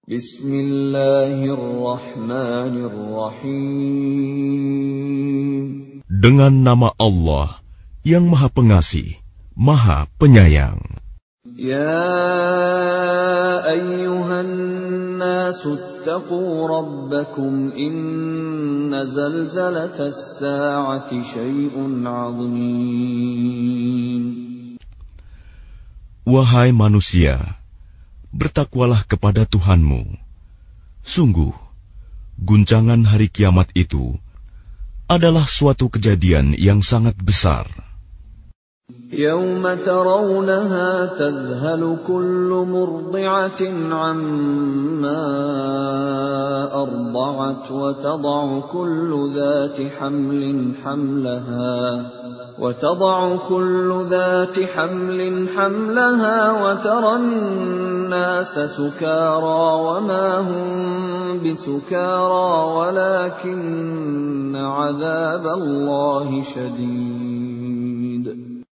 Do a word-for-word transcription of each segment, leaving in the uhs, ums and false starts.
Bismillahirrahmanirrahim. Dengan nama Allah yang Maha Pengasih, Maha Penyayang. Ya ayyuhan nasu ittaqu rabbakum inna zalzalatas sa'ati syai'un 'azim. Wahai manusia, bertakwalah kepada Tuhanmu. Sungguh, guncangan hari kiamat itu adalah suatu kejadian yang sangat besar. Yawma tarawnaha tadhhalu kullu murdi'atin 'amma arda'at wa tad'u kullu dhati hamlin hamlaha وتضع كل ذات حمل حملها وترى الناس سكارى وما هم بسكارى ولكن عذاب الله شديد.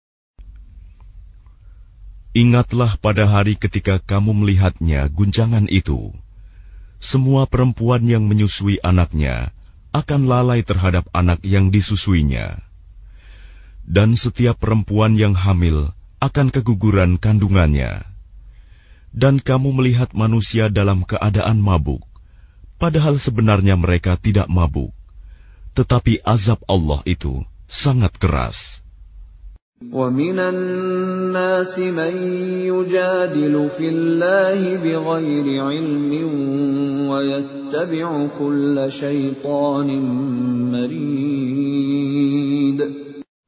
Ingatlah pada hari ketika kamu melihatnya guncangan itu. Semua perempuan yang menyusui anaknya akan lalai terhadap anak yang disusuinya. Dan setiap perempuan yang hamil akan keguguran kandungannya. Dan kamu melihat manusia dalam keadaan mabuk, padahal sebenarnya mereka tidak mabuk. Tetapi azab Allah itu sangat keras. وَمِنَ النَّاسِ مَن يُجَادِلُ فِي اللَّهِ بِغَيْرِ عِلْمٍ وَيَتَّبِعُ كُلَّ شَيْطَانٍ مَرِيدٍ.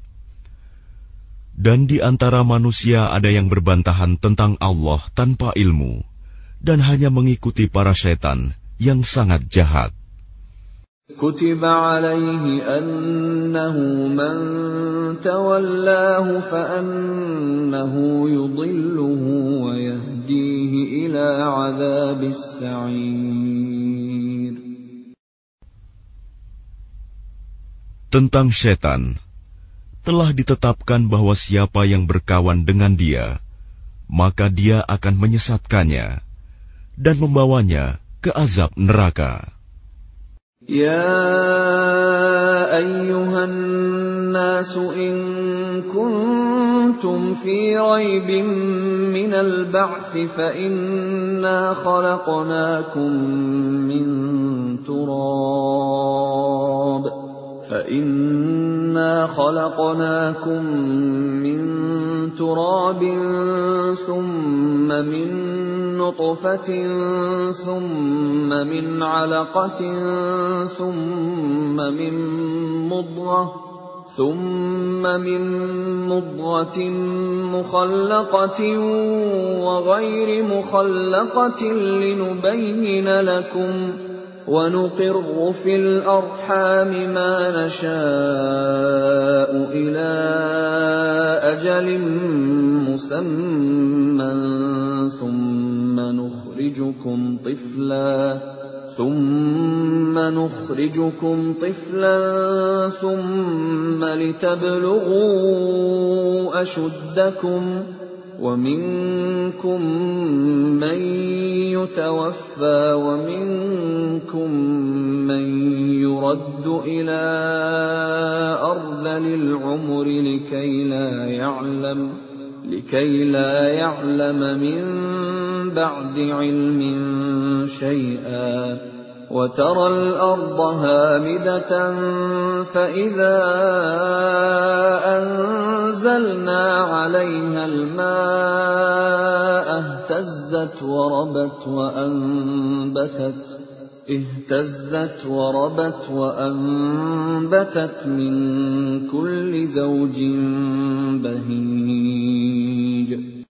Dan di antara manusia ada yang berbantahan tentang Allah tanpa ilmu, dan hanya mengikuti para setan yang sangat jahat. كُتِبَ عَلَيْهِ أَنَّهُ مَنْ تَوَلَّاهُ فَأَنَّهُ يُضِلُّهُ وَيَهْدِيهِ إِلَى عَذَابِ السَّعِيرِ. Tentang setan, telah ditetapkan bahwa siapa yang berkawan dengan dia, maka dia akan menyesatkannya dan membawanya ke azab neraka. Ya ayyuhan nasu in kuntum fi raibin minal ba'thi fa inna khalaqnakum min turab فَإِنَّا خَلَقْنَاكُمْ مِنْ تُرَابٍ ثُمَّ مِنْ نُطْفَةٍ ثُمَّ مِنْ عَلَقَةٍ ثُمَّ مِنْ مُضْغَةٍ ثُمَّ مِنْ مُضْغَةٍ مُخَلَّقَةٍ وَغَيْرِ مُخَلَّقَةٍ لِنُبَيِّنَ لَكُمْ وَنُقِرُّ فِي الْأَرْحَامِ مَا نَشَاءُ إِلَى أَجَلٍ مُّسَمًّى ثُمَّ نُخْرِجُكُمْ طِفْلًا ثُمَّ نُخْرِجُكُمْ طِفْلًا ثُمَّ لِتَبْلُغُوا أَشُدَّكُمْ وَمِنكُم مَّن يُتَوَفَّى وَمِنكُم مَّن يُرَدُّ إِلَى أَرْذَلِ الْعُمُرِ لِكَيْ لَا يَعْلَمَ لِكَيْ لَا يَعْلَمَ مِن بَعْدِ عِلْمٍ شَيْئًا وَتَرَى الْأَرْضَ هَامِدَةً فَإِذَا أَنزَلْنَا عَلَيْهَا الْمَاءَ اهْتَزَّتْ وَرَبَتْ وَأَنبَتَتْ اهْتَزَّتْ وَرَبَتْ وَأَنبَتَتْ مِن كُلِّ زَوْجٍ بَهِيجٍ.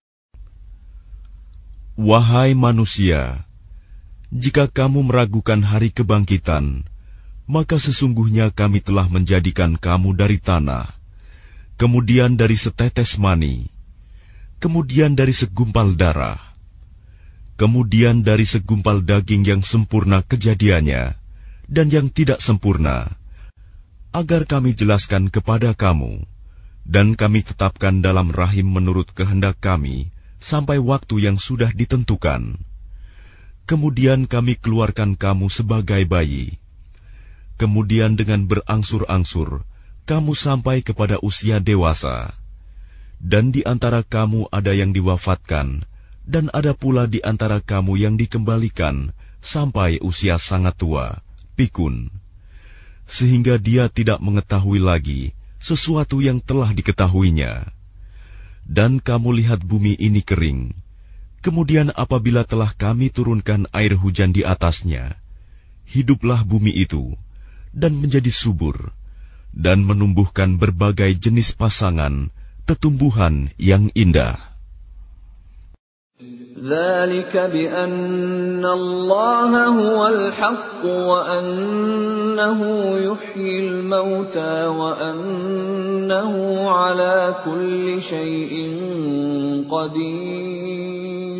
Wahai manusia, jika kamu meragukan hari kebangkitan, maka sesungguhnya kami telah menjadikan kamu dari tanah, kemudian dari setetes mani, kemudian dari segumpal darah, kemudian dari segumpal daging yang sempurna kejadiannya dan yang tidak sempurna, agar kami jelaskan kepada kamu, dan kami tetapkan dalam rahim menurut kehendak kami sampai waktu yang sudah ditentukan. kemudian kami keluarkan kamu sebagai bayi. Kemudian dengan berangsur-angsur, kamu sampai kepada usia dewasa. Dan di antara kamu ada yang diwafatkan, dan ada pula di antara kamu yang dikembalikan sampai usia sangat tua, pikun, sehingga dia tidak mengetahui lagi sesuatu yang telah diketahuinya. Dan kamu lihat bumi ini kering, kemudian apabila telah kami turunkan air hujan di atasnya, hiduplah bumi itu, dan menjadi subur, dan menumbuhkan berbagai jenis pasangan, tetumbuhan yang indah. ذَلِكَ بِأَنَّ اللَّهَ هُوَ الْحَقُّ وَأَنَّهُ يُحْيِي الْمَوْتَى وَأَنَّهُ عَلَى كُلِّ شَيْءٍ قَدِيرٌ.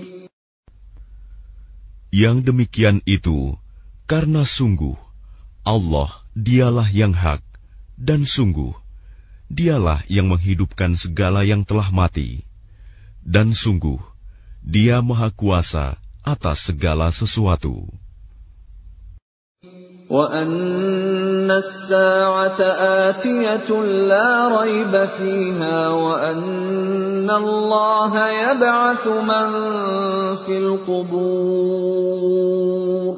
Yang demikian itu karena sungguh Allah dialah yang hak, dan sungguh dialah yang menghidupkan segala yang telah mati, dan sungguh Dia Maha Kuasa atas segala sesuatu. وَأَنَّ السَّاعَةَ آتِيَةٌ لَا رَيْبَ فِيهَا وَأَنَّ اللَّهَ يَبْعَثُ مَن فِي الْقُبُورِ.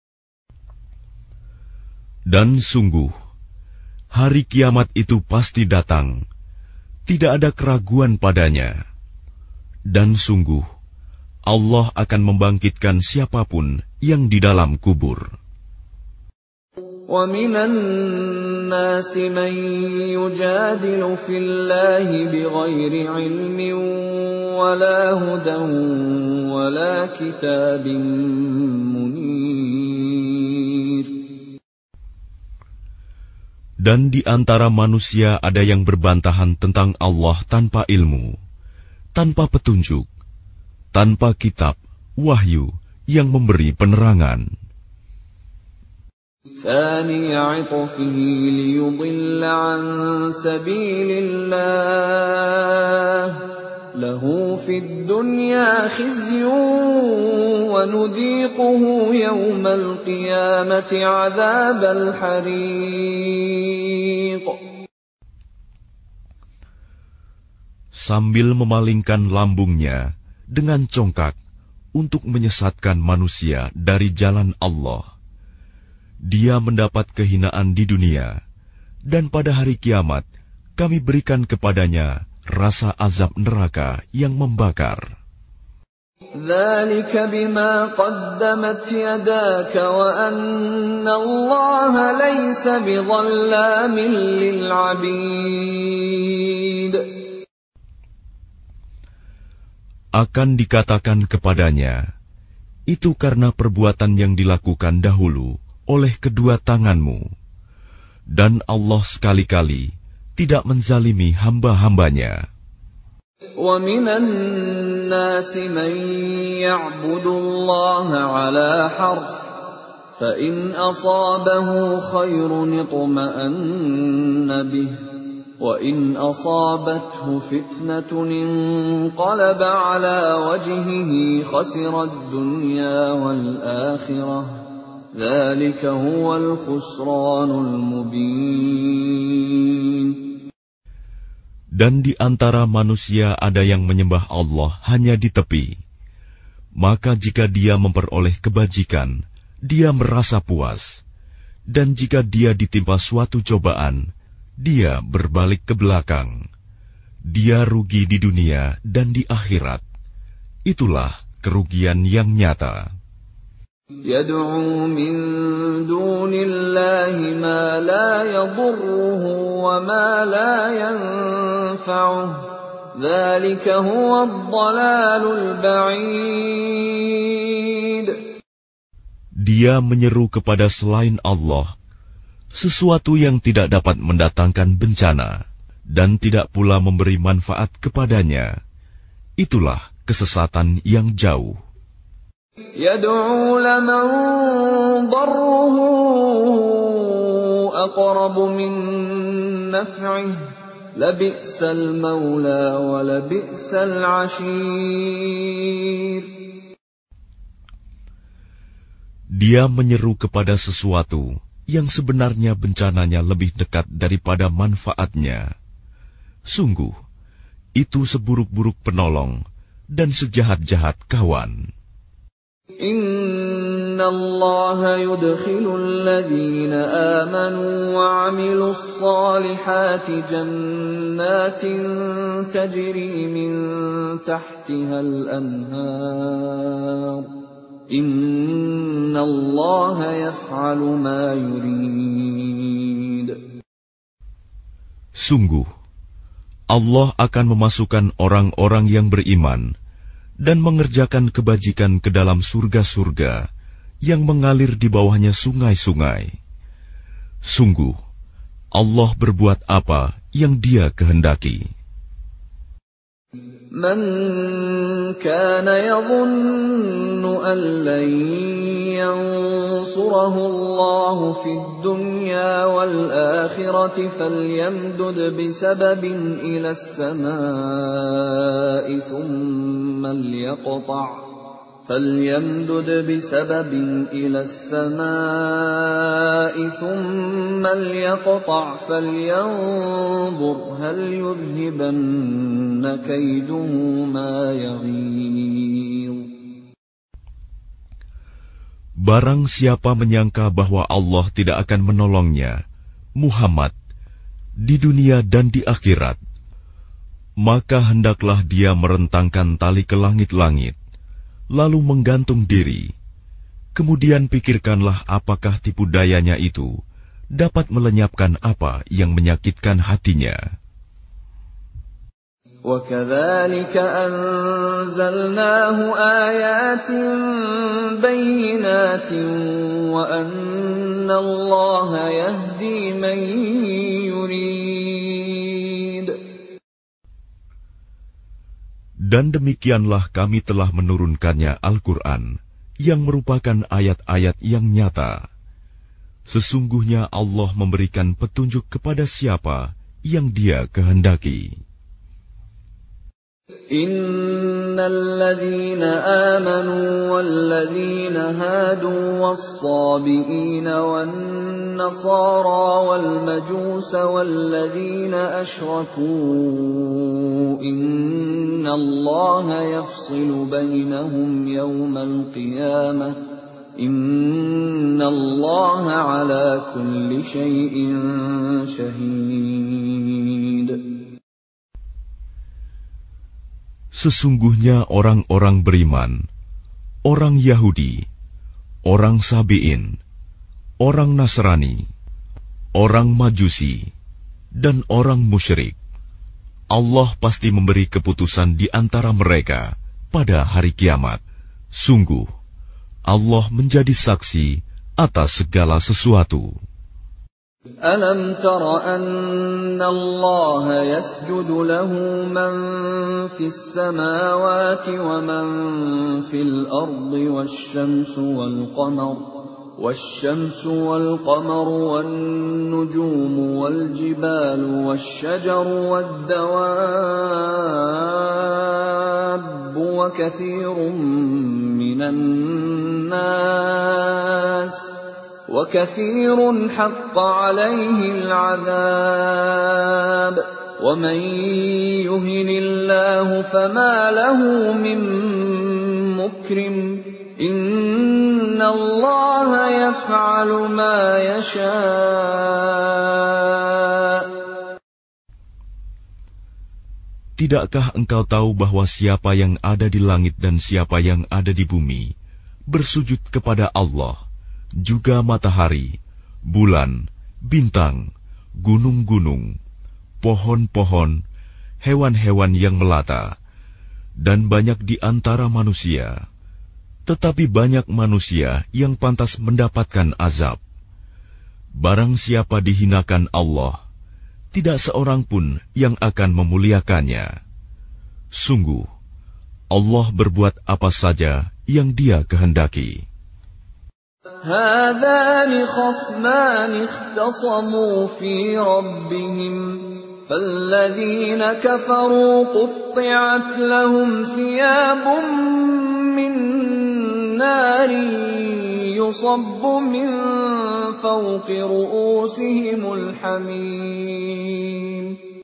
Dan sungguh, hari kiamat itu pasti datang, tidak ada keraguan padanya. Dan sungguh, Allah akan membangkitkan siapapun yang di dalam kubur. وَمِنَ النَّاسِ مَن يُجَادِلُ فِي اللَّهِ بِغَيْرِ عِلْمٍ وَلَا هُدًى وَلَا كِتَابٍ مُنِيرٍ. Dan di antara manusia ada yang berbantahan tentang Allah tanpa ilmu, tanpa petunjuk, tanpa kitab, wahyu yang memberi penerangan. ثَانِيَ عِطْفِهِ لِيُضِلَّ عَن سَبِيلِ اللَّهِ لَهُ فِي الدُّنْيَا خِزْيٌ وَنُذِيقُهُ يَوْمَ الْقِيَامَةِ عَذَابَ الْحَرِيقِ. Sambil memalingkan lambungnya dengan congkak untuk menyesatkan manusia dari jalan Allah, dia mendapat kehinaan di dunia, dan pada hari kiamat kami berikan kepadanya rasa azab neraka yang membakar. ذَلِكَ بِمَا قَدَّمَتْ يَدَاكَ وَأَنَّ اللَّهَ لَيْسَ بِظَلَّامٍ لِلْعَبِيدِ. Akan dikatakan kepadanya, itu karena perbuatan yang dilakukan dahulu oleh kedua tanganmu, dan Allah sekali-kali tidak menzalimi hamba-hambanya. وَمِنَ النَّاسِ مَن يَعْبُدُ اللَّهَ عَلَى حَرْفٍ فَإِنْ أَصَابَهُ خَيْرٌ اطْمَأَنَّ بِهِ وَإِنْ أَصَابَتْهُ فِتْنَةٌ انقَلَبَ عَلَى وَجْهِهِ خَسِرَ الدُّنْيَا وَالْآخِرَةَ ذَلِكَ هُوَ الْخُسْرَانُ الْمُبِينُ. Dan di antara manusia ada yang menyembah Allah hanya di tepi. Maka jika dia memperoleh kebajikan, dia merasa puas. Dan jika dia ditimpa suatu cobaan, dia berbalik ke belakang. Dia rugi di dunia dan di akhirat. Itulah kerugian yang nyata. يَدْعُو مِن دُونِ اللَّهِ مَا لَا يَضُرُّهُ وَمَا لَا يَنفَعُهُ ذَلِكَ هُوَ الضَّلَالُ الْبَعِيدُ. Dia menyeru kepada selain Allah sesuatu yang tidak dapat mendatangkan bencana dan tidak pula memberi manfaat kepadanya. Itulah kesesatan yang jauh. يَدْعُو لَمَن ضَرُّهُ أَقْرَبُ مِن نَّفْعِهِ لَبِئْسَ الْمَوْلَىٰ وَلَبِئْسَ الْعَشِيرُ. Dia menyeru kepada sesuatu yang sebenarnya bencananya lebih dekat daripada manfaatnya. Sungguh, itu seburuk-buruk penolong dan sejahat-jahat kawan. Inna Allah yudkhilu alladhina amanu wa 'amilus salihati jannatin tajri min tahtiha al-anhar. Inna Allah yaf'alu ma yurid. Sungguh, Allah akan memasukkan orang-orang yang beriman dan mengerjakan kebajikan ke dalam surga-surga yang mengalir di bawahnya sungai-sungai. Sungguh, Allah berbuat apa yang Dia kehendaki. Man kana yadhunnu an lan yansurahu Allah fid dunya wal akhirati falyamdud bisababin ila as-samaa'i thumma liyaqta' فليمدد بسبب إلى السماء ثم ليقطع فلينظر هل يذهبن كيده ما يغيظ. Barang siapa menyangka bahwa Allah tidak akan menolongnya, Muhammad, di dunia dan di akhirat, maka hendaklah dia merentangkan tali ke langit-langit, lalu menggantung diri. Kemudian pikirkanlah apakah tipu dayanya itu dapat melenyapkan apa yang menyakitkan hatinya. وَكَذَلِكَ أَنزَلْنَاهُ آيَاتٍ بَيِّنَاتٍ وَأَنَّ اللَّهَ يَهْدِي مَن يُرِيدُ. Dan demikianlah kami telah menurunkannya Al-Quran, yang merupakan ayat-ayat yang nyata. Sesungguhnya Allah memberikan petunjuk kepada siapa yang Dia kehendaki. Innal ladzina amanu wal ladzina hadu was-sabiina wan nasara wal majusa wal ladzina asyraku innallaha yafsilu bainahum yawmal qiyamah innallaha ala kulli syai'in syahid. Sesungguhnya orang-orang beriman, orang Yahudi, orang Sabi'in, orang Nasrani, orang Majusi, dan orang musyrik, Allah pasti memberi keputusan di antara mereka pada hari kiamat. Sungguh, Allah menjadi saksi atas segala sesuatu. Alam tara anna Allah yasjudu lahu man fis samawati wa man fil ardi wasyamsu wal qamar wasyamsu wal qamaru wan nujumu wal jibalu wasyajaru wad dawabbu wa katsirun minan nas وَكَثِيرٌ حَقَّ عَلَيْهِ الْعَذَابُ وَمَن يُهِنِ اللَّهُ فَمَا لَهُ مِن مُّكْرِمٍ إِنَّ اللَّهَ يَفْعَلُ مَا يَشَاءُ. Tidakkah engkau tahu bahwa siapa yang ada di langit dan siapa yang ada di bumi bersujud kepada Allah, juga matahari, bulan, bintang, gunung-gunung, pohon-pohon, hewan-hewan yang melata, dan banyak di antara manusia. Tetapi banyak manusia yang pantas mendapatkan azab. Barang siapa dihinakan Allah, tidak seorang pun yang akan memuliakannya. Sungguh, Allah berbuat apa saja yang Dia kehendaki. هذان خصمان اختصموا في ربهم فالذين كفروا قطعت لهم ثياب من نار يُصَبُّ مِنْ فَوْقِ رُؤُوسِهِمُ الْحَمِيمُ.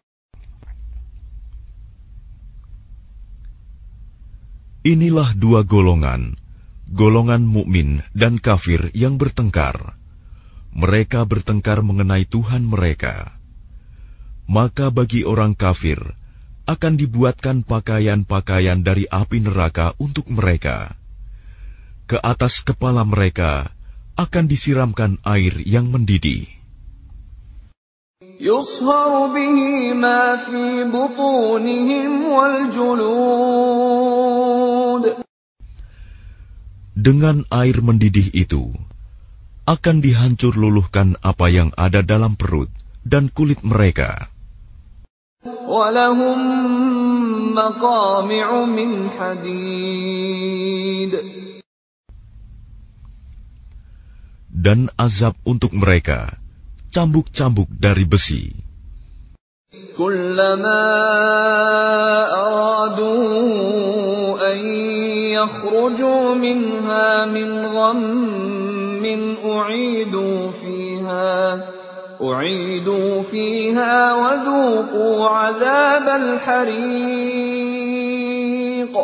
Inilah dua golongan, golongan mukmin dan kafir yang bertengkar. Mereka bertengkar mengenai Tuhan mereka. Maka bagi orang kafir akan dibuatkan pakaian-pakaian dari api neraka untuk mereka. Ke atas kepala mereka akan disiramkan air yang mendidih. يُصْهَرُ بِهِ مَا فِي بُطُونِهِمْ وَالْجُلُودُ. Dengan air mendidih itu akan dihancur luluhkan apa yang ada dalam perut dan kulit mereka. وَلَهُم مَّقَامِعُ مِنْ حَدِيدٍ. Dan azab untuk mereka cambuk-cambuk dari besi. كُلَّمَا أَرَادُوا أَن يَخْرُجُوا مِنْهَا مِنْ غَمٍّ أُعِيدُوا فِيهَا أُعِيدُوا فِيهَا وَذُوقُوا عَذَابَ الْحَرِيقِ.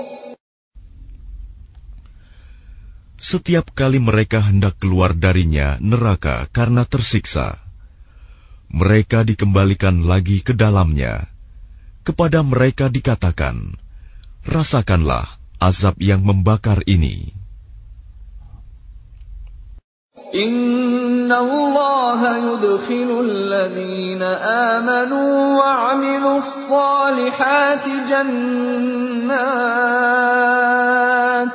Setiap kali mereka hendak keluar darinya neraka karena tersiksa, mereka dikembalikan lagi ke dalamnya. Kepada mereka dikatakan, rasakanlah azab yang membakar ini. Inna Allah yudkhilu alladhina amanu wa 'amilus salihati jannat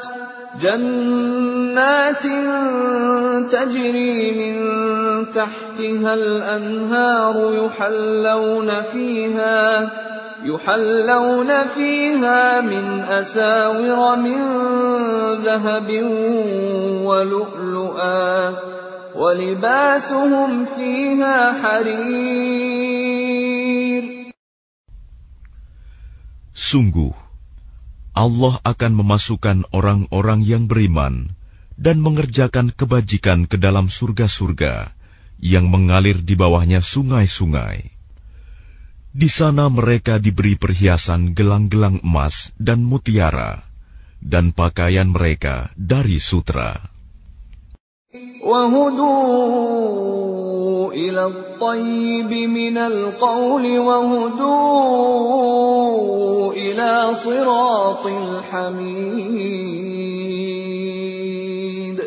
jannatin tajri min tahtiha al-anharu yuhallawna fiha يحلون فيها من أساور من ذهب ولؤلؤا ولباسهم فيها حرير. Sungguh, Allah akan memasukkan orang-orang yang beriman dan mengerjakan kebajikan ke dalam surga-surga yang mengalir di bawahnya sungai-sungai. Di sana mereka diberi perhiasan gelang-gelang emas dan mutiara, dan pakaian mereka dari sutra. وَهُدُوا إِلَى الطَّيِّبِ مِنَ الْقَوْلِ وَهُدُوا إِلَى صِرَاطِ الْحَمِيدِ.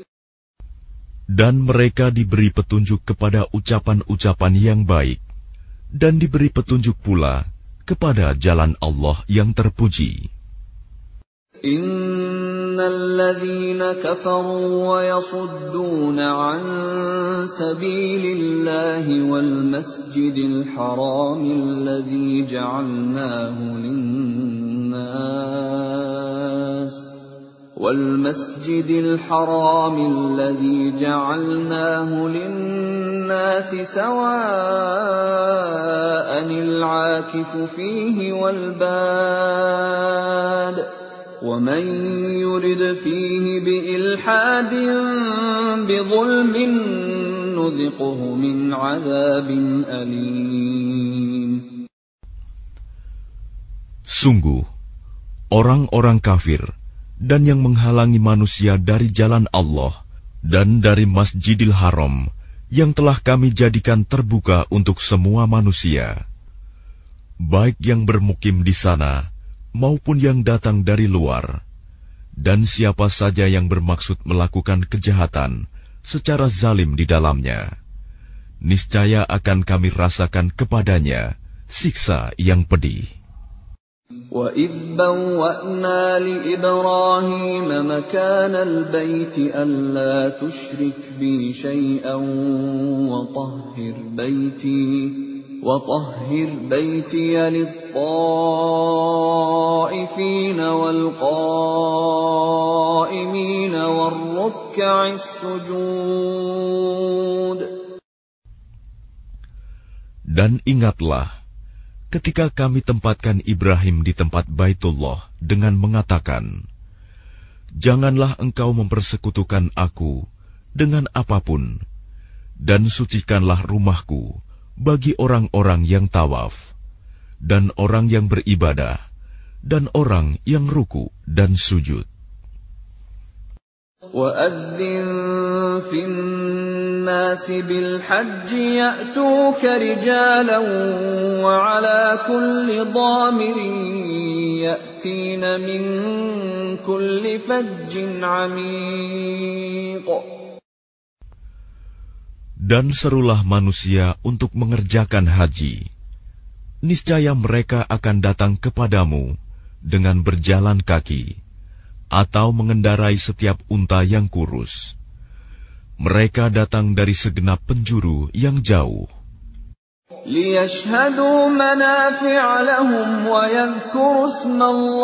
Dan mereka diberi petunjuk kepada ucapan-ucapan yang baik, dan diberi petunjuk pula kepada jalan Allah yang terpuji. Innal ladzina kafaru wa yasudduna an sabilillahi wal masjidil haramil ladzi ja'alnahu lin-nas والمسجد الحرام الذي جعلناه للناس سواء العاكف فيه والباد ومن يرد فيه بإلحاد بظلم نذقه من عذاب أليم. Sungguh, orang-orang kafir dan yang menghalangi manusia dari jalan Allah dan dari Masjidil Haram yang telah kami jadikan terbuka untuk semua manusia, baik yang bermukim di sana maupun yang datang dari luar, dan siapa saja yang bermaksud melakukan kejahatan secara zalim di dalamnya, niscaya akan kami rasakan kepadanya siksa yang pedih. وَإِذْ بَوَّأْنَا لِإِبْرَاهِيمَ مَكَانَ الْبَيْتِ أَلَّا تُشْرِكْ بِي شَيْئًا وَطَهِّرْ بَيْتِي وَطَهِّرْ بَيْتِيَ لِلطَّائِفِينَ وَالْقَائِمِينَ وَالرُّكَّعِ السُّجُودِ. Dan ingatlah ketika kami tempatkan Ibrahim di tempat Baitullah dengan mengatakan, janganlah engkau mempersekutukan aku dengan apapun, dan sucikanlah rumahku bagi orang-orang yang tawaf, dan orang yang beribadah, dan orang yang ruku dan sujud. وَأَذِّن فِي النَّاسِ بِالْحَجِّ يَأْتُوكَ رِجَالًا وَعَلَى كُلِّ ضَامِرٍ يَأْتِينَ مِنْ كُلِّ فَجٍّ عَمِيقٍ. Dan serulah manusia untuk mengerjakan haji. Niscaya mereka akan datang kepadamu dengan berjalan kaki, atau mengendarai setiap unta yang kurus. Mereka datang dari segenap penjuru yang jauh. لِيَشْهَدُوا مَنَافِعَ لَهُمْ وَيَذْكُرُوا اسْمَ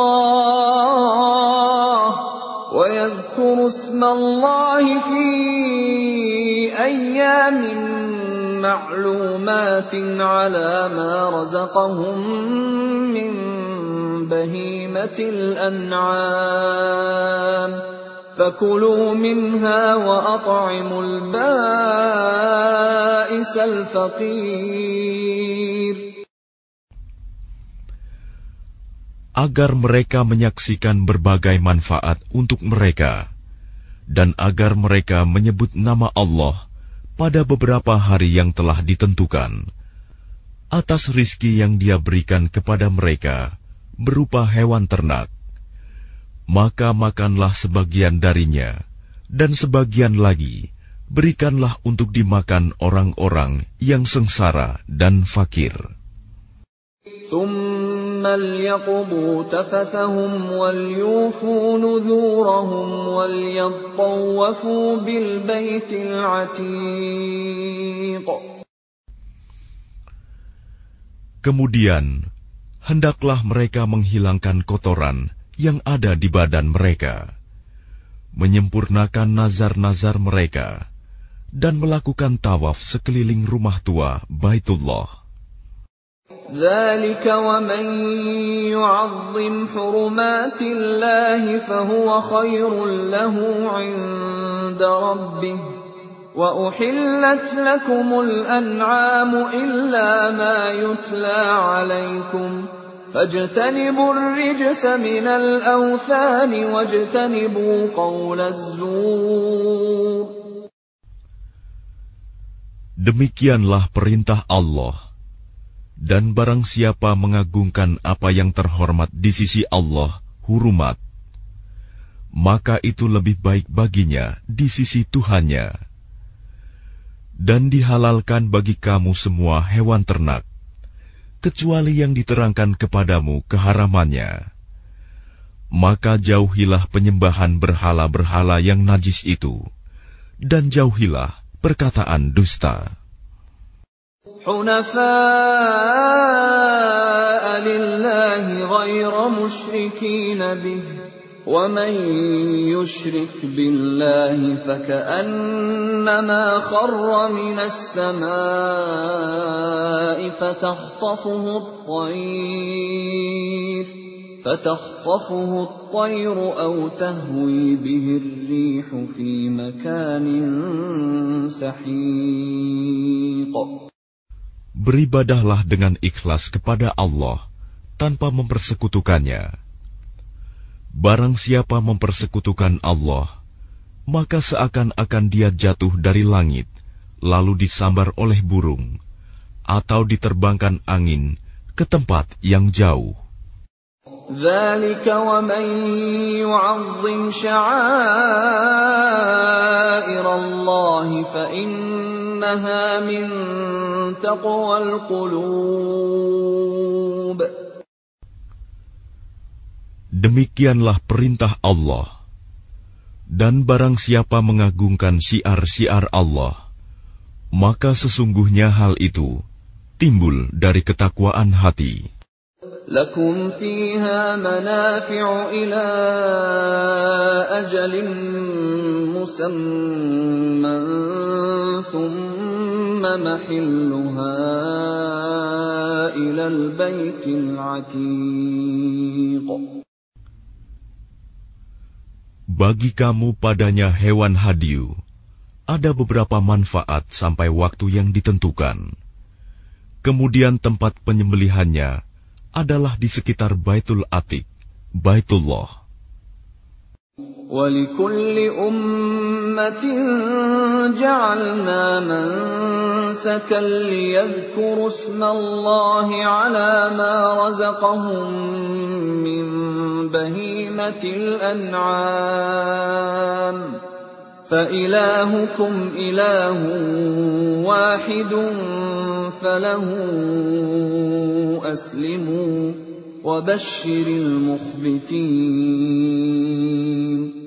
اللَّهِ وَيَذْكُرُوا اسْمَ اللَّهِ فِي أَيَّامٍ مَّعْلُومَاتٍ عَلَى مَا رَزَقَهُم مِّن بهيمة الأنعام فكلوا منها وأطعموا البائس الفقير. Agar mereka menyaksikan berbagai manfaat untuk mereka, dan agar mereka menyebut nama Allah pada beberapa hari yang telah ditentukan, atas rizki yang Dia berikan kepada mereka berupa hewan ternak, maka makanlah sebagian darinya, dan sebagian lagi berikanlah untuk dimakan orang-orang yang sengsara dan fakir. ثُمَّ لْيَقْضُوا تَفَثَهُمْ وَلْيُوفُوا نُذُورَهُمْ وَلْيَطَّوَّفُوا بِالْبَيْتِ الْعَتِيقِ. Kemudian hendaklah mereka menghilangkan kotoran yang ada di badan mereka, menyempurnakan nazar-nazar mereka, dan melakukan tawaf sekeliling rumah tua Baitullah. ذَلِكَ وَمَن يُعَظِّمْ حُرُمَاتِ اللَّهِ فَهُوَ خَيْرٌ لَّهُ عِندَ رَبِّهِ وَأُحِلَّتْ لَكُمُ الْأَنْعَامُ إِلَّا مَا يُتْلَى عَلَيْكُمْ فَاجْتَنِبُوا الرِّجْسَ مِنَ الْأَوْثَانِ وَاجْتَنِبُوا قَوْلَ الزُّورِ. Demikianlah perintah Allah. Dan barang siapa mengagungkan apa yang terhormat di sisi Allah, hurumat, maka itu lebih baik baginya di sisi Tuhannya. Dan dihalalkan bagi kamu semua hewan ternak, kecuali yang diterangkan kepadamu keharamannya. Maka jauhilah penyembahan berhala-berhala yang najis itu, dan jauhilah perkataan dusta. حُنَفَاءَ لِلَّهِ غَيْرَ مُشْرِكِينَ بِهِ وَمَن يُشْرِكْ بِاللَّهِ فَكَأَنَّمَا خَرَّ مِنَ السَّمَاءِ فَتَخْطَفُهُ الطَّيْرُ فَتَخْطَفُهُ الطَّيْرُ أَوْ تَهْوِي بِهِ الرِّيحُ فِي مَكَانٍ سَحِيقٍ. Beribadahlah dengan ikhlas kepada Allah tanpa mempersekutukannya. Barang siapa mempersekutukan Allah, maka seakan-akan dia jatuh dari langit, lalu disambar oleh burung, atau diterbangkan angin ke tempat yang jauh. ذَلِكَ وَمَن يُعَظِّمْ شَعَائِرَ اللَّهِ فَإِنَّهَا مِن تَقْوَى الْقُلُوبِ. Demikianlah perintah Allah. Dan barang siapa mengagungkan syiar-syiar Allah, maka sesungguhnya hal itu timbul dari ketakwaan hati. لَكُمْ فِيهَا مَنَافِعُ إِلَى أَجَلٍ مُّسَمًّى ثُمَّ مَحِلُّهَا إِلَى الْبَيْتِ الْعَتِيقِ. Bagi kamu padanya hewan hadiu ada beberapa manfaat sampai waktu yang ditentukan. Kemudian tempat penyembelihannya adalah di sekitar Baitul Atiq, Baitullah. وَلِكُلِّ أُمَّةٍ جَعَلْنَا مَنسَكًا لِيَذْكُرُوا اسْمَ اللَّهِ عَلَى مَا رَزَقَهُم مِّن بَهِيمَةِ الْأَنْعَامِ فَإِلَٰهُكُمْ إِلَٰهٌ وَاحِدٌ فَلَهُ أَسْلِمُوا وَبَشِّرِ الْمُخْبِتِينَ.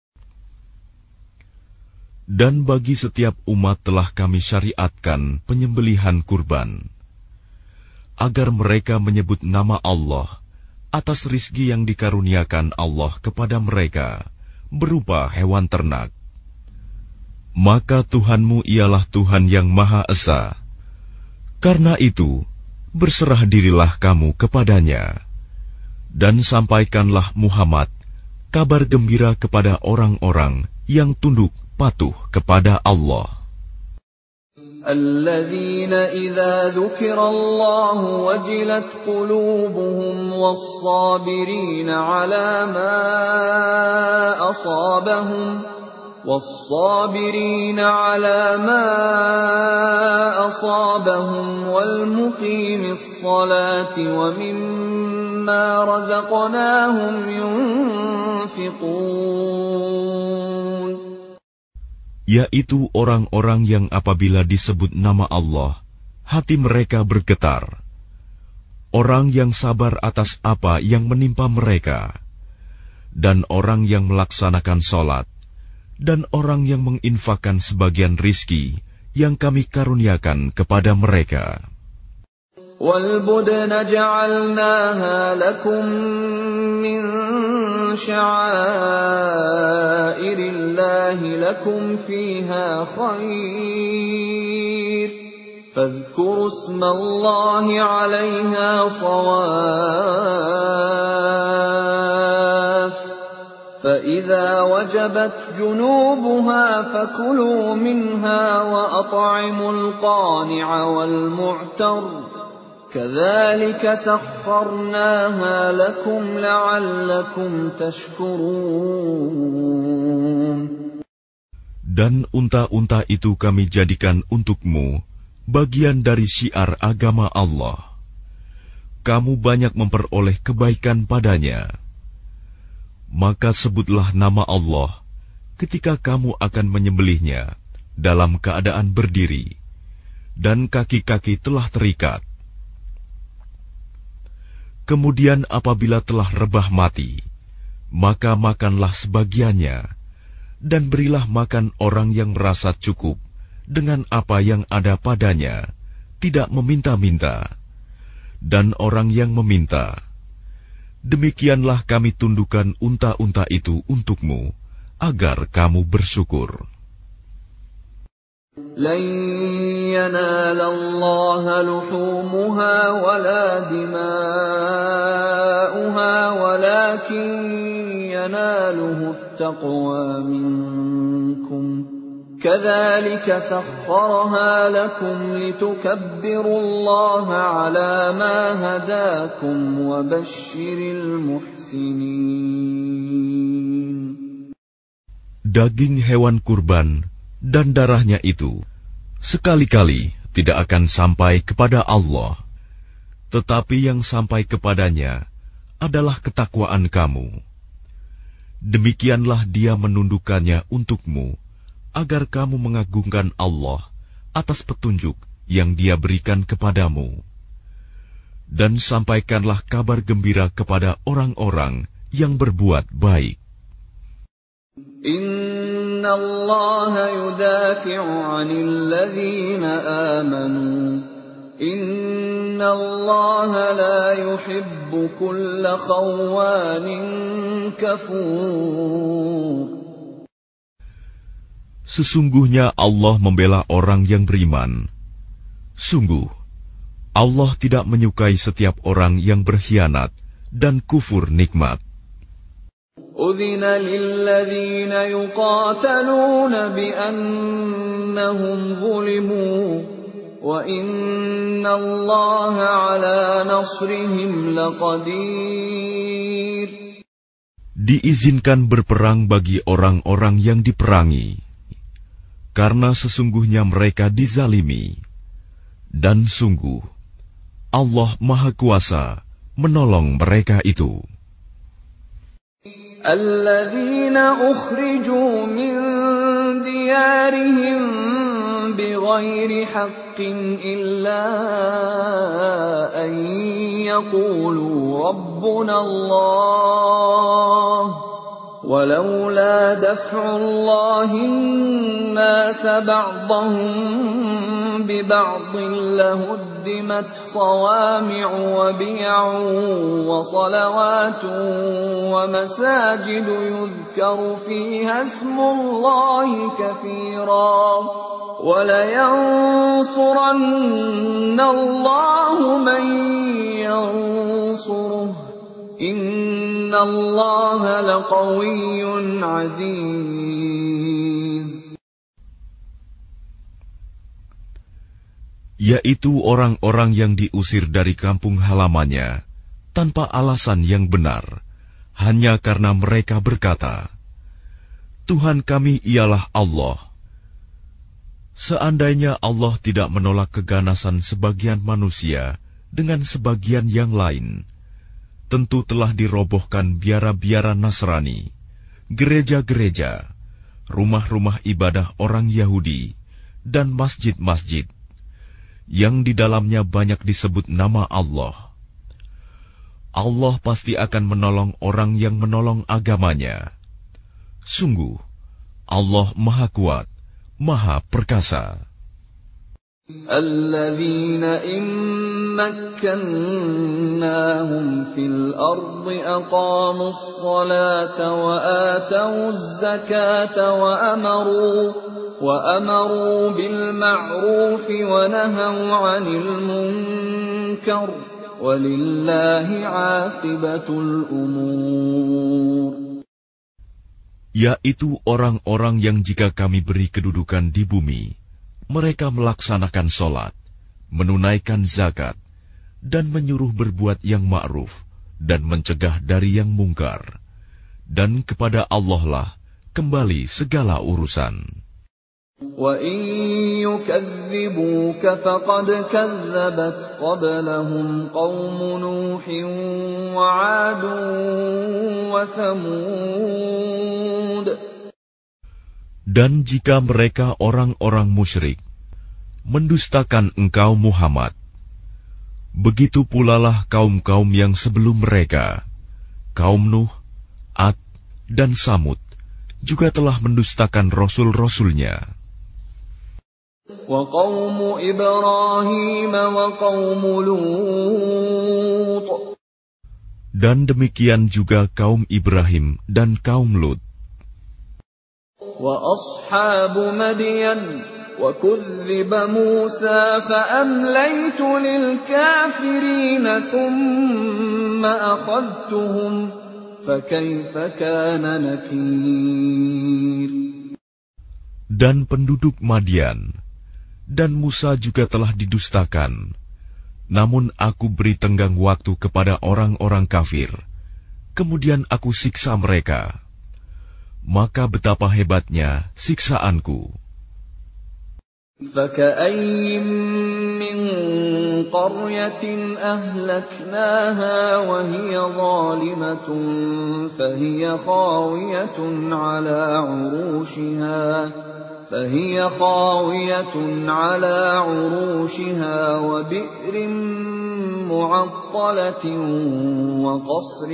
Dan bagi setiap umat telah kami syariatkan penyembelihan kurban, agar mereka menyebut nama Allah atas rizki yang dikaruniakan Allah kepada mereka berupa hewan ternak. Maka Tuhanmu ialah Tuhan yang Maha Esa. Karena itu, berserah dirilah kamu kepadanya, dan sampaikanlah Muhammad kabar gembira kepada orang-orang yang tunduk patuh kepada Allah. Alladzina idza dzukirallahu wajilat qulubuhum was-sabirina 'ala ma asabahum was-sabirina 'ala ma asabahum wal muqimis salati wa mimma razaqnahum yunfiqun. Yaitu orang-orang yang apabila disebut nama Allah, hati mereka bergetar. Orang yang sabar atas apa yang menimpa mereka, dan orang yang melaksanakan sholat, dan orang yang menginfakkan sebagian rizki yang kami karuniakan kepada mereka. وَالْبُدْنَ جَعَلْنَاهَا لَكُم مِّن شَعَائِرِ اللَّهِ لَكُمْ فِيهَا خَيْرٌ فَاذْكُرُوا اسْمَ اللَّهِ عَلَيْهَا صَوَافَّ فَإِذَا وَجَبَتْ جُنُوبُهَا فَكُلُوا مِنْهَا وَأَطْعِمُوا الْقَانِعَ وَالْمُعْتَرَّ كَذَلِكَ سَخَّرْنَاهَا لَكُمْ لَعَلَّكُمْ تَشْكُرُونَ. Dan unta-unta itu kami jadikan untukmu bagian dari syiar agama Allah. Kamu banyak memperoleh kebaikan padanya. Maka sebutlah nama Allah ketika kamu akan menyembelihnya dalam keadaan berdiri, dan kaki-kaki telah terikat. Kemudian apabila telah rebah mati, maka makanlah sebagiannya, dan berilah makan orang yang merasa cukup dengan apa yang ada padanya, tidak meminta-minta, dan orang yang meminta. Demikianlah kami tundukkan unta-unta itu untukmu, agar kamu bersyukur. لَن يَنَالَ اللَّهَ لُحُومُهَا وَلَا دِمَاؤُهَا وَلَكِن يَنَالُهُ التَّقْوَى مِنكُمْ كَذَلِكَ سَخَّرَهَا لَكُمْ لِتُكَبِّرُوا اللَّهَ عَلَى مَا هَدَاكُمْ وَبَشِّرِ الْمُحْسِنِينَ. Daging hewan kurban dan darahnya itu sekali-kali tidak akan sampai kepada Allah, tetapi yang sampai kepadanya adalah ketakwaan kamu. Demikianlah Dia menundukkannya untukmu, agar kamu mengagungkan Allah atas petunjuk yang Dia berikan kepadamu. Dan sampaikanlah kabar gembira kepada orang-orang yang berbuat baik. Inna Allah yudafi'u 'anil ladzina amanu. Inna Allah la yuhibbu kulla khawanin kafur. Sesungguhnya Allah membela orang yang beriman. Sungguh, Allah tidak menyukai setiap orang yang berkhianat dan kufur nikmat. أذن للذين يقاتلون بأنهم ظلموا وإن الله على نصرهم لقدير. Diizinkan berperang bagi orang-orang yang diperangi, karena sesungguhnya mereka dizalimi, dan sungguh Allah Maha Kuasa menolong mereka itu. Alladzina ukhriju min diyarihim bighairi haqqin illa an yaqulu rabbuna Allah ولولا دفع الله الناس بعضهم ببعض لهدمت صوامع وبيع وصلوات ومساجد يذكر فيها اسم الله كثيرا ولينصرن الله من ينصره إن الله لقوي عزيز. Yaitu orang-orang yang diusir dari kampung halamannya tanpa alasan yang benar, hanya karena mereka berkata, Tuhan kami ialah Allah. Seandainya Allah tidak menolak keganasan sebagian manusia dengan sebagian yang lain, tentu telah dirobohkan biara-biara Nasrani, gereja-gereja, rumah-rumah ibadah orang Yahudi, dan masjid-masjid, yang di dalamnya banyak disebut nama Allah. Allah pasti akan menolong orang yang menolong agamanya. Sungguh, Allah Maha Kuat, Maha Perkasa. الذين إن مكناهم في الأرض أقاموا الصلاة وآتوا الزكاة وأمروا وأمروا بالمعروف ونهوا عن المنكر ولله عاقبة الأمور. Yaitu orang-orang yang jika kami beri kedudukan di bumi, mereka melaksanakan sholat, menunaikan zakat, dan menyuruh berbuat yang ma'ruf, dan mencegah dari yang mungkar. Dan kepada Allah lah kembali segala urusan. وَإِن يُكَذِّبُوكَ فَقَدْ كَذَّبَتْ قَبْلَهُمْ قَوْمُ نُوحٍ وَعَادٌ وَثَمُودُ. Dan jika mereka orang-orang musyrik mendustakan engkau Muhammad, begitu pulalah kaum-kaum yang sebelum mereka, kaum Nuh, Ad, dan Samud, juga telah mendustakan rasul-rasulnya. وَقَوْمُ إِبْرَاهِيمَ وَقَوْمُ لُوطٍ. Dan demikian juga kaum Ibrahim dan kaum Lut. وَأَصْحَابُ مَدْيَنَ وَكُذِّبَ مُوسَى فَأَمْلَيْتُ لِلْكَافِرِينَ ثُمَّ أَخَذْتُهُمْ فَكَيْفَ كَانَ نَكِيرِ. Dan penduduk Madian dan Musa juga telah didustakan, namun aku beri tenggang waktu kepada orang-orang kafir, kemudian aku siksa mereka. Maka betapa hebatnya siksaanku. فَكَأَيِّن مِّن قَرْيَةٍ أَهْلَكْنَاهَا وَهِيَ ظَالِمَةٌ فَهِيَ خَاوِيَةٌ عَلَى عُرُوشِهَا فَهِيَ خَاوِيَةٌ عَلَى عُرُوشِهَا وَبِئْرٍ مُّعَطَّلَةٍ وَقَصْرٍ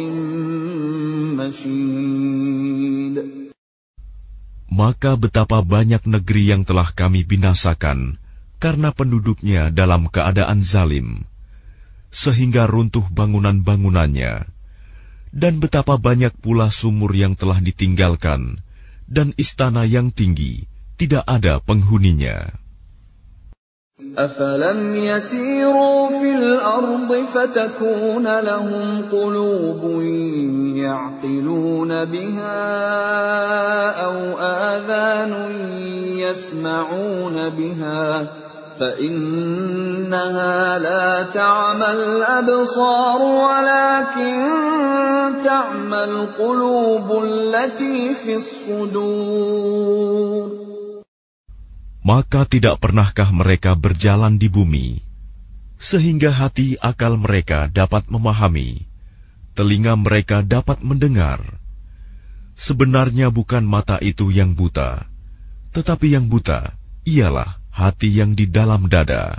مَّشِيدٍ. Maka betapa banyak negeri yang telah kami binasakan karena penduduknya dalam keadaan zalim, sehingga runtuh bangunan-bangunannya, dan betapa banyak pula sumur yang telah ditinggalkan, dan istana yang tinggi tidak ada penghuninya. أَفَلَمْ يَسِيرُوا فِي الْأَرْضِ فَتَكُونَ لَهُمْ قُلُوبٌ يَعْقِلُونَ بِهَا أَوْ آذَانٌ يَسْمَعُونَ بِهَا فَإِنَّهَا لَا تَعْمَى الْأَبْصَارُ وَلَكِن تَعْمَى الْقُلُوبُ الَّتِي فِي الصُّدُورِ. Maka tidak pernahkah mereka berjalan di bumi, sehingga hati akal mereka dapat memahami, telinga mereka dapat mendengar. Sebenarnya bukan mata itu yang buta, tetapi yang buta ialah hati yang di dalam dada.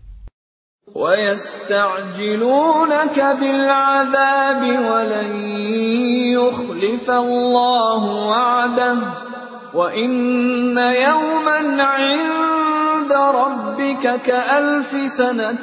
وَيَسْتَعْجِلُونَكَ بِالْعَذَابِ وَلَن يُخْلِفَ اللَّهُ وَعْدَهُ وَإِنَّ يَوْمًا عِندَ رَبِّكَ كَأَلْفِ سَنَةٍ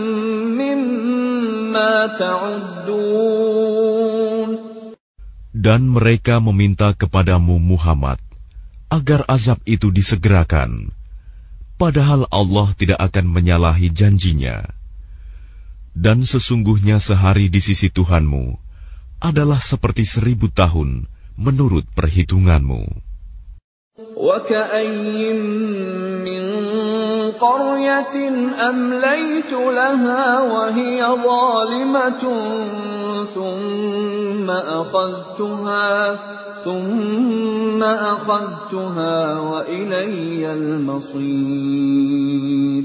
مِّمَّا تَعُدُّونَ. Dan mereka meminta kepadamu Muhammad agar azab itu disegerakan, padahal Allah tidak akan menyalahi janjinya. Dan sesungguhnya sehari di sisi Tuhanmu adalah seperti seribu tahun menurut perhitunganmu. وَكَأَيِّن مِّن قَرْيَةٍ أَمْلَيْتُ لَهَا وَهِيَ ظَالِمَةٌ ثُمَّ أَخَذْتُهَا ثُمَّ أَخَذْتُهَا وَإِلَيَّ الْمَصِيرُ.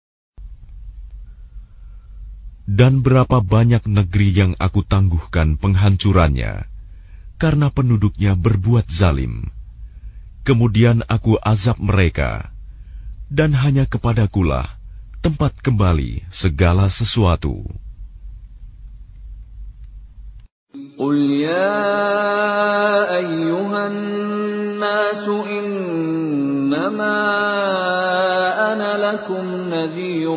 Dan berapa banyak negeri yang aku tangguhkan penghancurannya karena penduduknya berbuat zalim. Kemudian aku azab mereka, dan hanya kepadakulah tempat kembali segala sesuatu. قُلْ يَا أَيُّهَا النَّاسُ إِنَّمَا أَنَا لَكُمْ نَذِيرٌ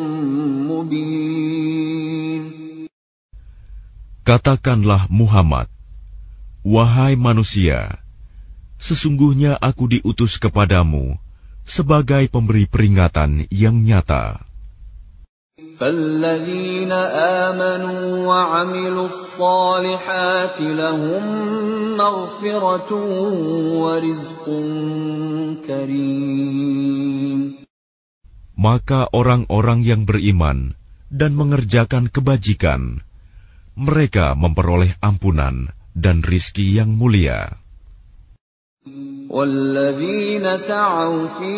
مُبِينٌ. Katakanlah Muhammad, wahai manusia, sesungguhnya aku diutus kepadamu sebagai pemberi peringatan yang nyata. فَالَّذِينَ آمَنُوا وَعَمِلُوا الصَّالِحَاتِ لَهُم مَّغْفِرَةٌ وَرِزْقٌ كَرِيمٌ. Maka orang-orang yang beriman dan mengerjakan kebajikan, mereka memperoleh ampunan dan rizki yang mulia. وَالَّذِينَ سَعَوْا فِي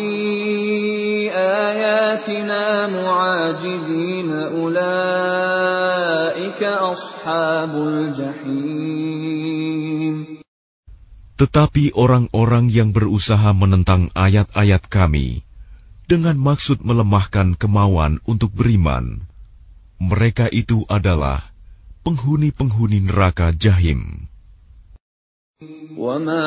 آيَاتِنَا مُعَاجِزِينَ أُولَٰئِكَ أَصْحَابُ الْجَحِيمِ. Tetapi orang-orang yang berusaha menentang ayat-ayat kami dengan maksud melemahkan kemauan untuk beriman, mereka itu adalah penghuni-penghuni neraka Jahim. وَمَا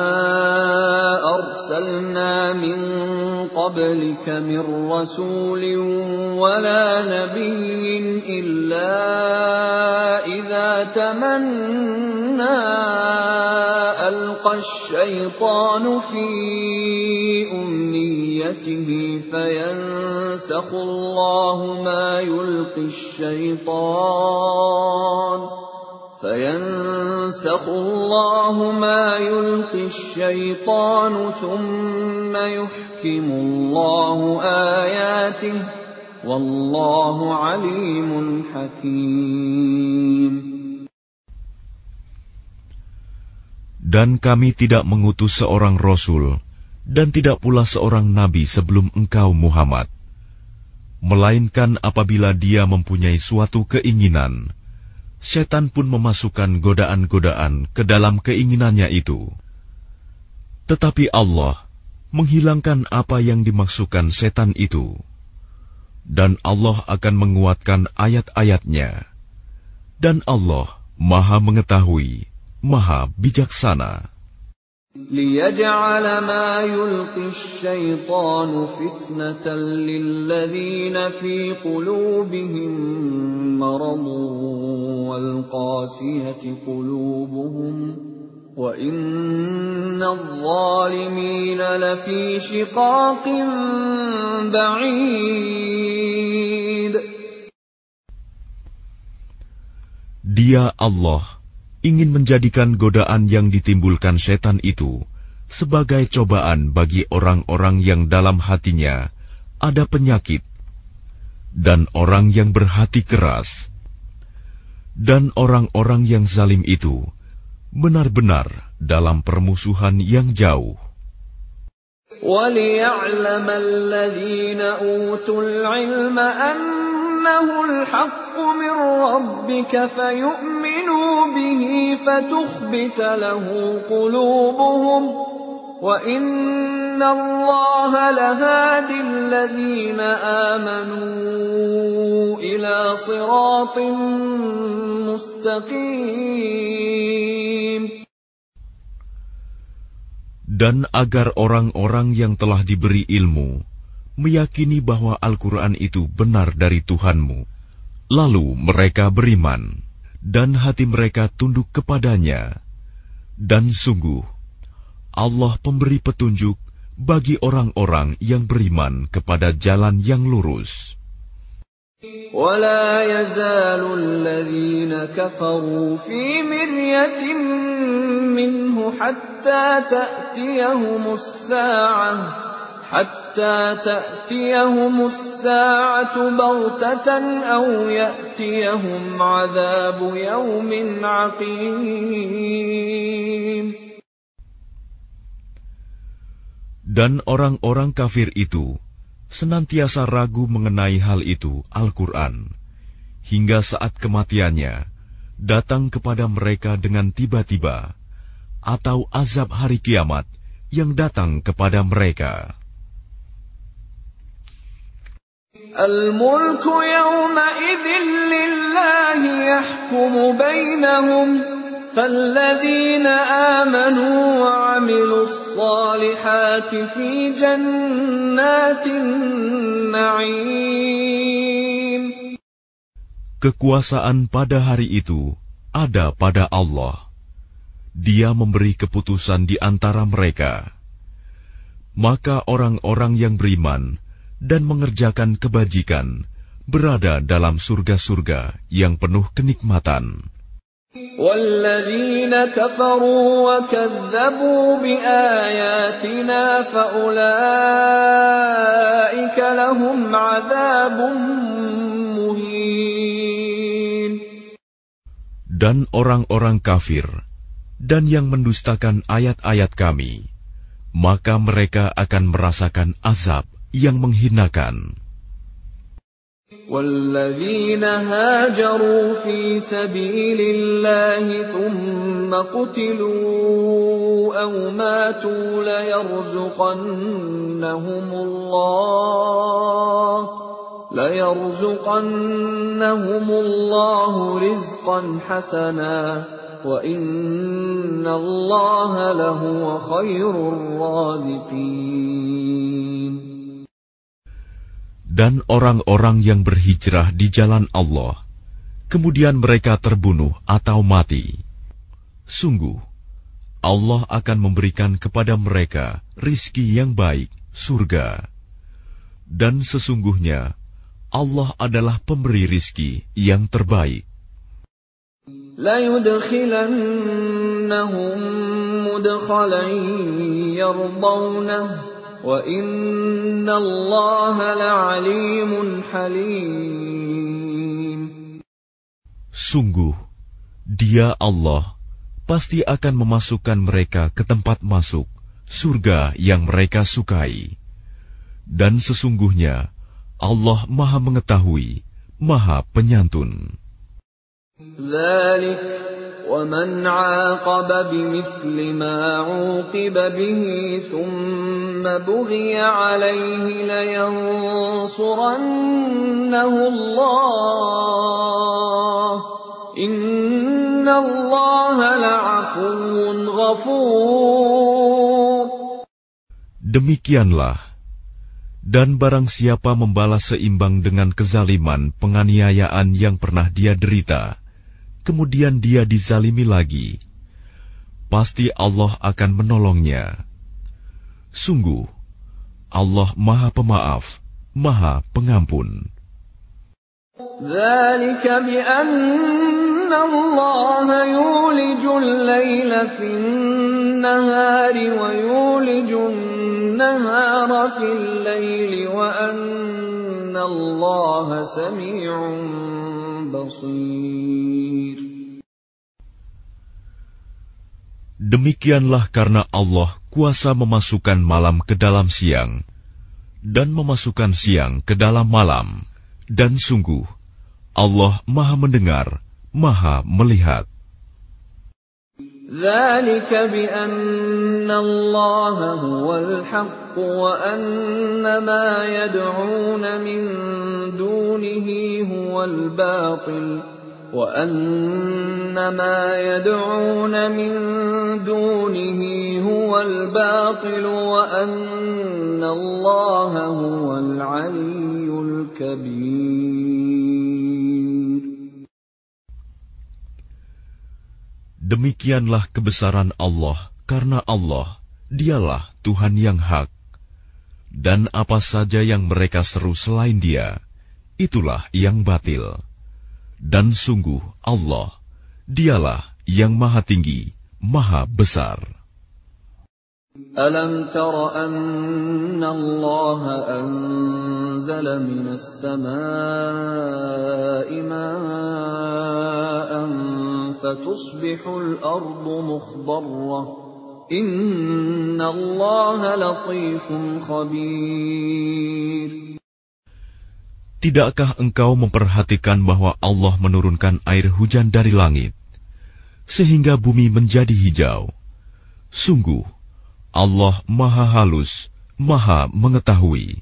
أَرْسَلْنَا مِن قَبْلِكَ مِن رَّسُولٍ وَلَا نَبِيٍّ إِلَّا إِذَا تَمَنَّىٰ أَلْقَى الشَّيْطَانُ فِي أُمْنِيَّتِهِ فَيَنسَخُ اللَّهُ مَا يُلْقِي الشَّيْطَانُ فَيَنسَخُ اللَّهُ مَا يُلْقِي الشَّيْطَانُ ثُمَّ يُحْكِمُ اللَّهُ آيَاتِهِ وَاللَّهُ عَلِيمٌ حَكِيمٌ. Dan kami tidak mengutus seorang Rasul dan tidak pula seorang Nabi sebelum engkau Muhammad, melainkan apabila dia mempunyai suatu keinginan, setan pun memasukkan godaan-godaan ke dalam keinginannya itu. Tetapi Allah menghilangkan apa yang dimaksudkan setan itu, dan Allah akan menguatkan ayat-ayatnya, dan Allah Maha Mengetahui, Maha Bijaksana. لِيَجْعَلَ مَا يُلْقِي الشَّيْطَانُ فِتْنَةً لِّلَّذِينَ فِي قُلُوبِهِم مَّرَضٌ وَالْقَاسِيَةِ قُلُوبُهُمْ وَإِنَّ الظَّالِمِينَ لَفِي شِقَاقٍ بَعِيدٍ. Dia Allah ingin menjadikan godaan yang ditimbulkan setan itu sebagai cobaan bagi orang-orang yang dalam hatinya ada penyakit dan orang yang berhati keras, dan orang-orang yang zalim itu benar-benar dalam permusuhan yang jauh. وَلِيَعْلَمَ الَّذِينَ أُوتُوا الْعِلْمَ أَنَّهُ الْحَقُّ مِنْ رَبِّكَ فَيُؤْمِنُوا بِهِ فَتُخْبِتَ لَهُ قُلُوبُهُمْ وَإِنَّ اللَّهَ لَهَادِ الَّذِينَ آمَنُوا إِلَى صِرَاطٍ مُسْتَقِيمٍ. Dan agar orang-orang yang telah diberi ilmu meyakini bahwa Al-Quran itu benar dari Tuhanmu, lalu mereka beriman, dan hati mereka tunduk kepadanya. Dan sungguh, Allah pemberi petunjuk bagi orang-orang yang beriman kepada jalan yang lurus. وَلَا يَزَالُ الَّذِينَ كَفَرُوا فِي مِرْيَةٍ مِّنْهُ حَتَّى تَأْتِيَهُمُ السَّاعَةُ حَتَّى تَأْتِيَهُمُ السَّاعَةُ بَغْتَةً أَوْ يَأْتِيَهُمْ عَذَابُ يَوْمٍ عَقِيمٍ. Dan orang-orang kafir itu senantiasa ragu mengenai hal itu, Al-Quran, hingga saat kematiannya datang kepada mereka dengan tiba-tiba, atau azab hari kiamat yang datang kepada mereka. Al-mulku yawma'idhin lillahi yahkumu bainahum فالذين آمنوا وعملوا الصالحات في جنات النعيم. Kekuasaan pada hari itu ada pada Allah. Dia memberi keputusan di antara mereka. Maka orang-orang yang beriman dan mengerjakan kebajikan berada dalam surga-surga yang penuh kenikmatan. وَالَّذِينَ كَفَرُوا وَكَذَّبُوا بِآيَاتِنَا فَأُولَئِكَ لَهُمْ عَذَابٌ مُهِينٌ. Dan orang-orang kafir dan yang mendustakan ayat-ayat kami, maka mereka akan merasakan azab yang menghinakan. وَالَّذِينَ هَاجَرُوا فِي سَبِيلِ اللَّهِ ثُمَّ قُتِلُوا أَوْ مَاتُوا لَيَرْزُقَنَّهُمُ اللَّهُ لَيَرْزُقَنَّهُمُ اللَّهُ رِزْقًا حَسَنًا وَإِنَّ اللَّهَ لَهُوَ خَيْرُ الرَّازِقِينَ. Dan orang-orang yang berhijrah di jalan Allah, kemudian mereka terbunuh atau mati, sungguh Allah akan memberikan kepada mereka rizki yang baik, surga. Dan sesungguhnya Allah adalah pemberi rizki yang terbaik. لَيُدْخِلَنَّهُمْ مُدْخَلًا يَرْضَوْنَهُ وَإِنَّ اللَّهَ لَعَلِيمٌ حَلِيمٌ. Sungguh, Dia Allah pasti akan memasukkan mereka ke tempat masuk, surga yang mereka sukai. Dan sesungguhnya Allah Maha Mengetahui, Maha Penyantun. ذَلِكَ وَمَنْ عَاقَبَ بِمِثْلِ مَا عُوقِبَ بِهِ ثُمَّ بُغِيَ عَلَيْهِ لَيَنصُرَنَّهُ اللَّهُ إِنَّ اللَّهَ لَعَفُوٌّ غَفُورٌ. Demikianlah, dan barang siapa membalas seimbang dengan kezaliman penganiayaan yang pernah dia derita, kemudian dia dizalimi lagi, pasti Allah akan menolongnya. Sungguh, Allah Maha Pemaaf, Maha Pengampun. ذلك بأن الله يولج الليل في النهار ويولج النهار في الليل وأن الله سميع بصير. Demikianlah karena Allah kuasa memasukkan malam ke dalam siang dan memasukkan siang ke dalam malam, dan sungguh Allah Maha Mendengar, Maha Melihat. ذلك بأن الله هو الحق وأن ما يدعون من دونه هو الباطل وأن ما يدعون من دونه هو الباطل وأن الله هو العلي الكبير. Demikianlah kebesaran Allah, karena Allah, dialah Tuhan yang hak. Dan apa saja yang mereka seru selain Dia, itulah yang batil. Dan sungguh Allah, dialah yang maha tinggi, maha besar. Alam tara anna Allah anzala minas samaa'i ma'an fatusbihul ardu mukhdarrah. Inna Allah latifun khabir. Tidakkah engkau memperhatikan bahwa Allah menurunkan air hujan dari langit, sehingga bumi menjadi hijau? Sungguh, Allah maha halus, maha mengetahui.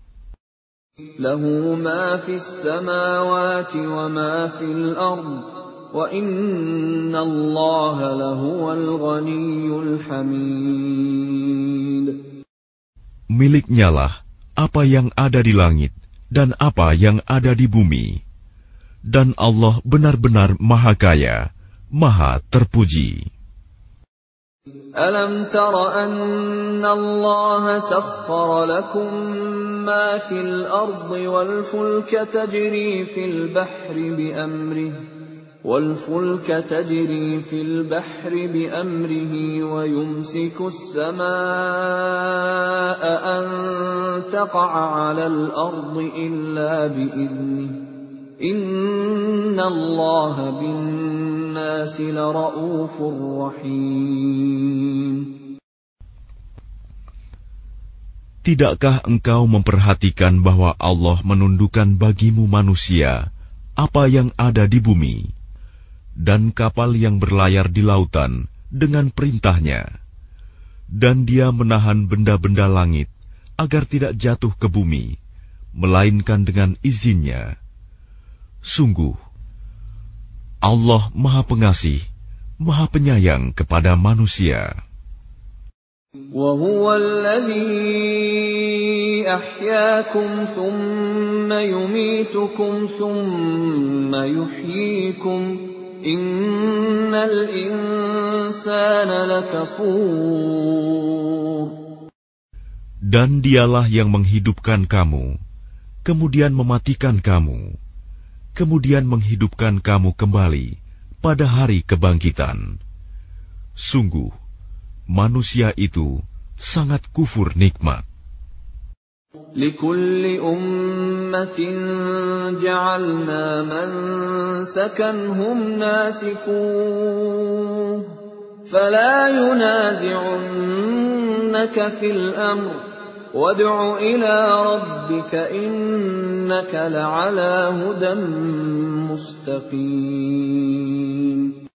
Lahu ma fis samawati wa ma fil ard, wa inna Allah lahuwal ghaniyyul hamid. Miliknyalah apa yang ada di langit dan apa yang ada di bumi, dan Allah benar-benar maha kaya, maha terpuji. Alam tara anna Allah sakhkhara lakum ma fil ardi wal fulka tajri fil bahri bi amrihi والفلك تجري في البحر بأمره ويمسك السماء أن تقع على الأرض إلا بإذنه إن الله بالناس لرؤوف رحيم. Tidakkah engkau memperhatikan bahwa Allah menundukkan bagimu manusia apa yang ada di bumi, dan kapal yang berlayar di lautan dengan perintahnya, dan Dia menahan benda-benda langit agar tidak jatuh ke bumi, melainkan dengan izinnya. Sungguh, Allah Maha Pengasih, Maha Penyayang kepada manusia. وَهُوَ الَّذِي أَحْيَاكُمْ ثُمَّ يُمِيتُكُمْ ثُمَّ يُحْيِيكُمْ إِنَّ الْإِنسَانَ لَكَفُورٌ. Dan Dialah yang menghidupkan kamu, kemudian mematikan kamu, kemudian menghidupkan kamu kembali pada hari kebangkitan. Sungguh, manusia itu sangat kufur nikmat. لِكُلِّ أُمَّةٍ جَعَلْنَا مَنسَكًا هُمْ نَاسِكُوهُ فَلَا يُنَازِعُنَّكَ فِي الْأَمْرِ وَادْعُ إِلَى رَبِّكَ إِنَّكَ لَعَلَى هُدًى مُسْتَقِيمٍ.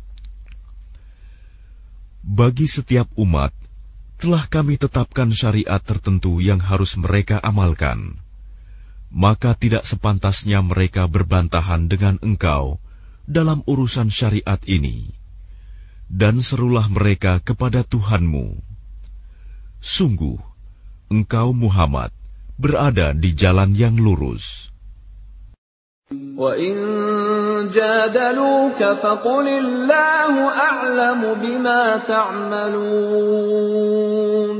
Bagi setiap umat telah kami tetapkan syariat tertentu yang harus mereka amalkan. Maka tidak sepantasnya mereka berbantahan dengan engkau dalam urusan syariat ini. Dan serulah mereka kepada Tuhanmu. Sungguh, engkau Muhammad berada di jalan yang lurus. وَإِن جَادَلُوكَ فَقُلِ اللَّهُ أَعْلَمُ بِمَا تَعْمَلُونَ.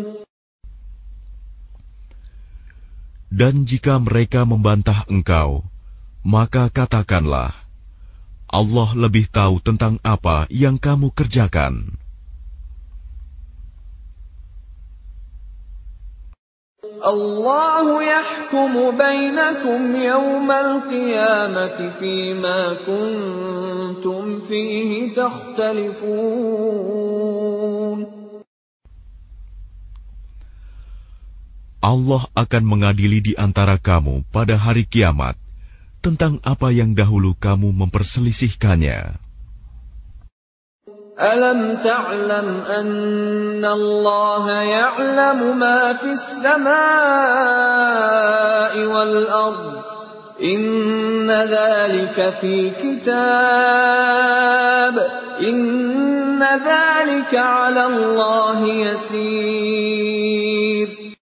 Dan jika mereka membantah engkau, maka katakanlah, Allah lebih tahu tentang apa yang kamu kerjakan. Allahu yahkumu bainakum yawmal qiyamati fima kuntum fihi takhtalifun. Allah akan mengadili di antara kamu pada hari kiamat tentang apa yang dahulu kamu memperselisihkannya. Alam ta'lam anna Allah ya'lamu ma fis samaa'i wal ard. Inna dhalika fi kitab. Inna dhalika 'ala Allah yasir.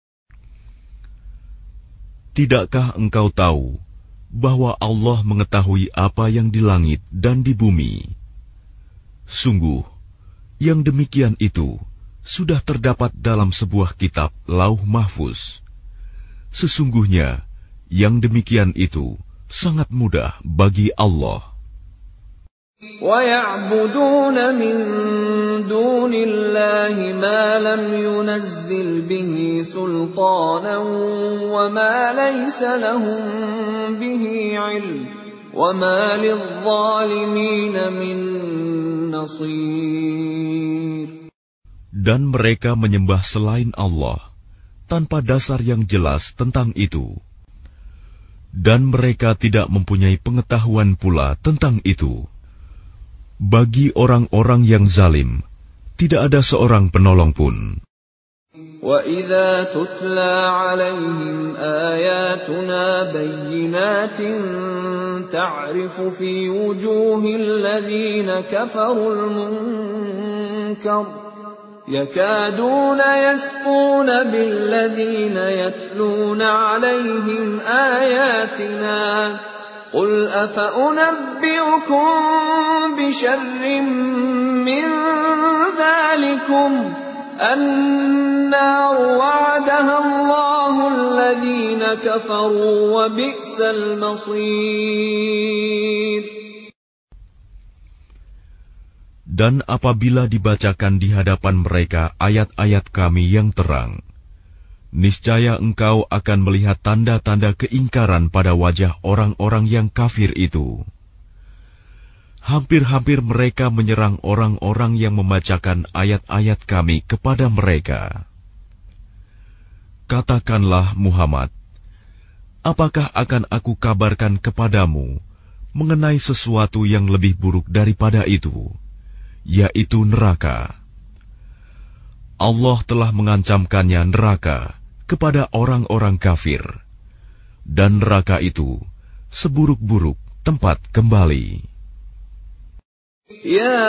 Tidakkah engkau tahu bahwa Allah mengetahui apa yang di langit dan di bumi? Sungguh, yang demikian itu sudah terdapat dalam sebuah kitab Lauh Mahfuz. Sesungguhnya, yang demikian itu sangat mudah bagi Allah. وَيَعْبُدُونَ مِن دُونِ اللَّهِ مَا لَمْ يُنَزِّلْ بِهِ سُلْطَانًا وَمَا لَيْسَ لَهُم بِهِ عِلْمٌ وَمَا لِلظَّالِمِينَ مِن نَّصِيرٍ. Dan mereka menyembah selain Allah tanpa dasar yang jelas tentang itu. Dan mereka tidak mempunyai pengetahuan pula tentang itu. Bagi orang-orang yang zalim, tidak ada seorang penolong pun. وَإِذَا تُتْلَى عَلَيْهِمْ آيَاتُنَا بَيِّنَاتٍ تَعْرِفُ فِي وُجُوهِ الَّذِينَ كَفَرُوا الْمُنكَرَ يَكَادُونَ يَسْطُونَ بِالَّذِينَ يَتْلُونَ عَلَيْهِمْ آيَاتِنَا قُلْ أَفَأُنَبِّئُكُم بِشَرٍّ مِّن ذَلِكُمْ النَّارُ وَعَدَهَا اللَّهُ الَّذِينَ كَفَرُوا وَبِئْسَ الْمَصِيرُ. Dan apabila dibacakan di hadapan mereka ayat-ayat Kami yang terang, niscaya engkau akan melihat tanda-tanda keingkaran pada wajah orang-orang yang kafir itu. Hampir-hampir mereka menyerang orang-orang yang membacakan ayat-ayat Kami kepada mereka. Katakanlah Muhammad, apakah akan aku kabarkan kepadamu mengenai sesuatu yang lebih buruk daripada itu, yaitu neraka? Allah telah mengancamkannya neraka kepada orang-orang kafir, dan neraka itu seburuk-buruk tempat kembali. Ya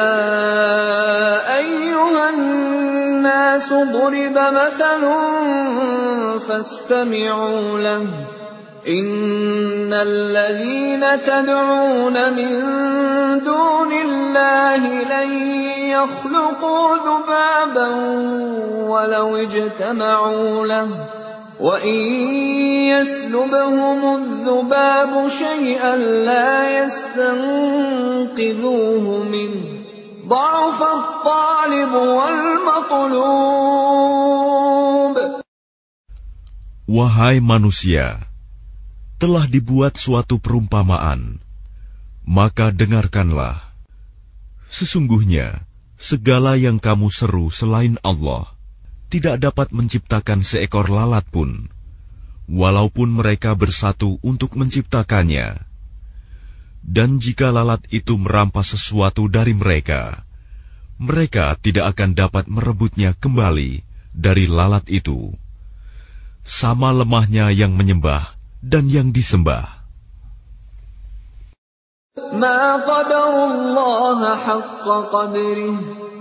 ayyuhan nasu duriba mathalun fastami'u lahu innal ladhina tad'una min dunillahi lan yakhluqu dhubaban walau ijtama'u lahu wa in yaslubhum adh-dhubabu shay'an la yastanqidhuhu minhu dha'fa at-talib wal matlub. Wahai manusia, telah dibuat suatu perumpamaan, maka dengarkanlah. Sesungguhnya, segala yang kamu seru selain Allah tidak dapat menciptakan seekor lalat pun, walaupun mereka bersatu untuk menciptakannya. Dan jika lalat itu merampas sesuatu dari mereka, mereka tidak akan dapat merebutnya kembali dari lalat itu. Sama lemahnya yang menyembah dan yang disembah. Ma qadarullaha haqqa qadrih,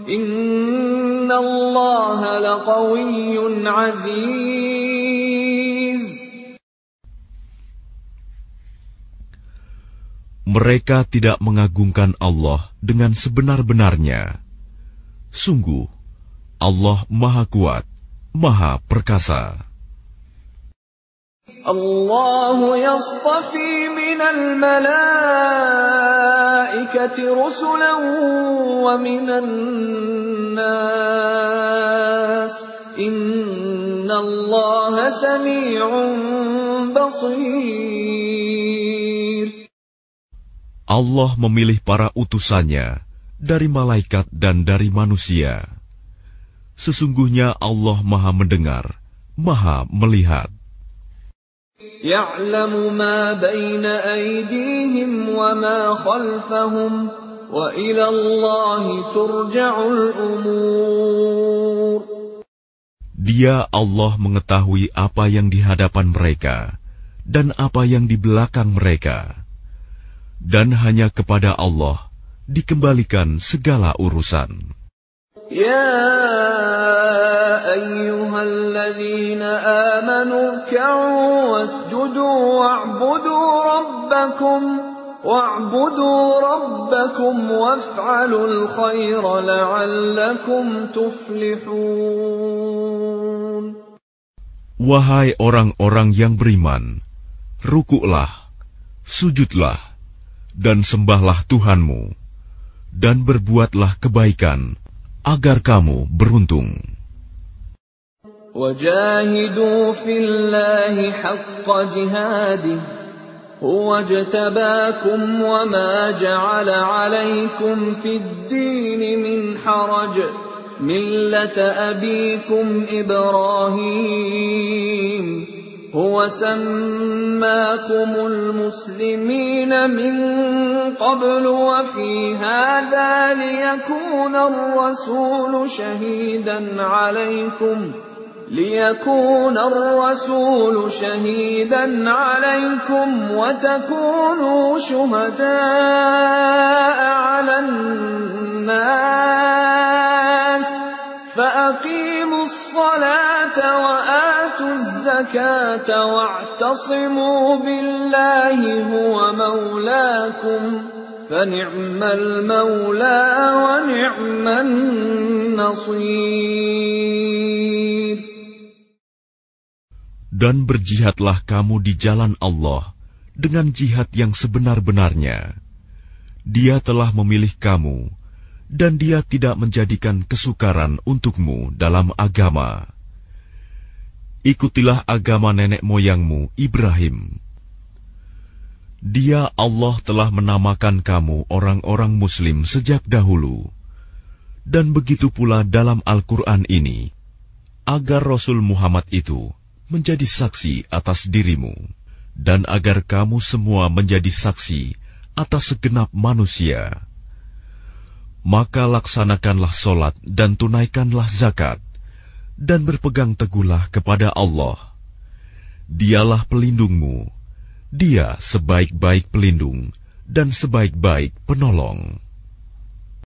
innallaha laqawiyyun aziz. Mereka tidak mengagungkan Allah dengan sebenar-benarnya. Sungguh, Allah Maha Kuat, Maha Perkasa. Allahu yastafi minal malaikati rusulan wa minan nas. Innallaha sami'un basir. Allah memilih para utusannya dari malaikat dan dari manusia. Sesungguhnya Allah Maha mendengar, Maha melihat. Ya'lamu ma baina aydihim wa ma khalfahum wa ila Allahi turja'ul umur. Dia Allah mengetahui apa yang di hadapan mereka dan apa yang di belakang mereka. Dan hanya kepada Allah dikembalikan segala urusan. Ya ayyuhalladzina amanu ruk'u wasjudu wa'budu rabbakum wa'budu rabbakum waf'alul khaira la'allakum tuflihun. Wahai orang-orang yang beriman, rukuklah, sujudlah, dan sembahlah Tuhanmu, dan berbuatlah kebaikan, agar kamu beruntung. Wajahidu fillahi haqqa jihadih, huwa jtabakum wa ma ja'ala alaykum fid dini min haraj, millata abikum Ibrahim. هو سماكم المسلمين من قبل وفي هذا ليكون الرسول شهيدا عليكم ليكون الرسول شهيدا عليكم وتكونوا شهداء على الناس فأقيموا الصلاة وآتوا الزكاة واعتصموا بالله هو مولاكم فنعم المولى ونعم النصير. Dan berjihadlah kamu di jalan Allah dengan jihad yang sebenar-benarnya. Dia telah memilih kamu, dan Dia tidak menjadikan kesukaran untukmu dalam agama. Ikutilah agama nenek moyangmu Ibrahim. Dia Allah telah menamakan kamu orang-orang Muslim sejak dahulu. Dan begitu pula dalam Al-Quran ini, agar Rasul Muhammad itu menjadi saksi atas dirimu, dan agar kamu semua menjadi saksi atas segenap manusia. Maka laksanakanlah solat dan tunaikanlah zakat, dan berpegang teguhlah kepada Allah. Dialah pelindungmu, Dia sebaik-baik pelindung dan sebaik-baik penolong.